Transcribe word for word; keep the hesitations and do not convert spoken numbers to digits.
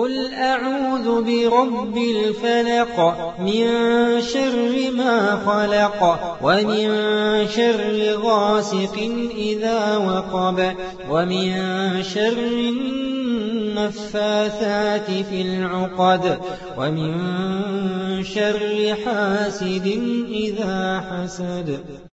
قل أعوذ برب الفلق من شر ما خلق ومن شر غاسق إذا وقب ومن شر النفاثات في العقد ومن شر حاسد إذا حسد.